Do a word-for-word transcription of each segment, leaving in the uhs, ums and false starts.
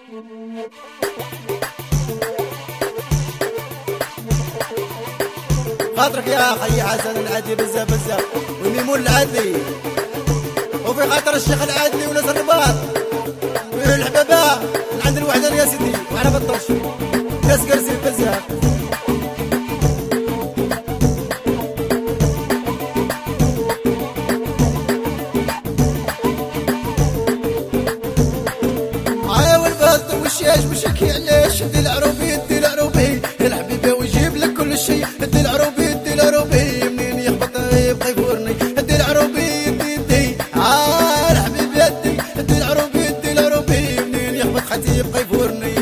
خاطرك يا خي حسن العدلي بزاف بزاف وميمون العدلي، وفي خاطر الشيخ العدلي وناس الرباط والحبابة من عند الوحدة يا سيدي وعلى بطش ناس قرسي بزاف. والشاش مشكي علاش دي العروبي دي العروبي الحبيبه ويجيب لك كل شيء دي العروبي دي العروبي منين يخبط يبقى يفورني دي العروبي دي دي اه الحبيبه دي دي العروبي دي العروبي منين يخبط حتى يبقى يفورني.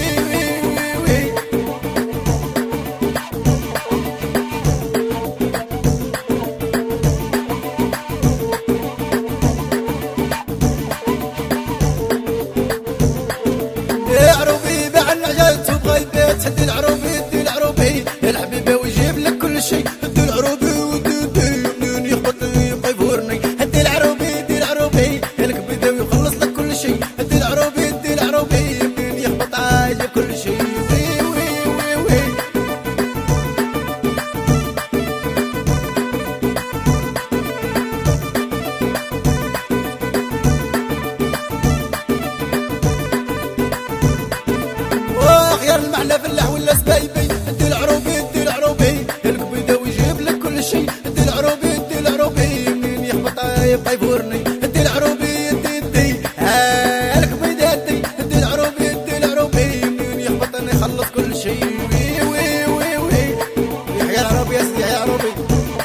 دي العروبي دي العروبي الحبيبه ويجيب لك كل شيء دي العروبي ودي دي منين يخبط يبقى يفورني دي العروبي دي العروبي الكبده ويخلص لك كل شيء دي العروبي دي العروبي منين يخبط عايز كل شيء. وي وي وي وي وخيار المحلى في اللحو ولا سبايبي دي العروبي دي العروبي الكبده ويجيب لك كل شيء دي العروبي دي العروبي منين يخبط يبقى يفورني دي العروبي دي دي ها الكبده دي دي العروبي دي العروبي منين يخبط انا يخلص كل شيء. وي وي وي وي يحيى العروبي يا سيدي يحيى العروبي.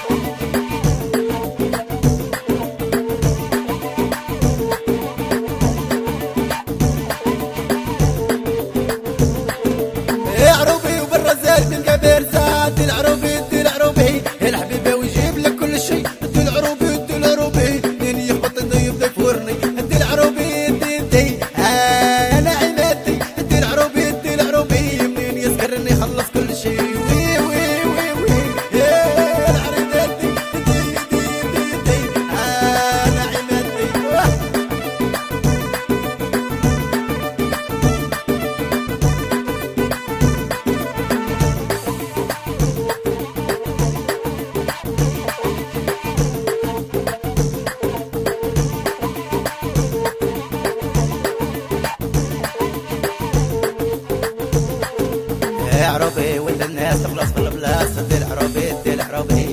دي العروبي دي العروبي الحبيبه ويجيب لك كل شيء دي العروبي دي العروبي منين يخبط يبدا يفورني دي العروبي دي دي آه انا عمادي دي العروبي دي العروبي منين يسكرني يخلص كل شيء. وي وي وي وي يا العريضه دي دي دي دي دي آه انا عمادي. عروبي ولا الناس تخلص في البلاصه دي العروبي دي العروبي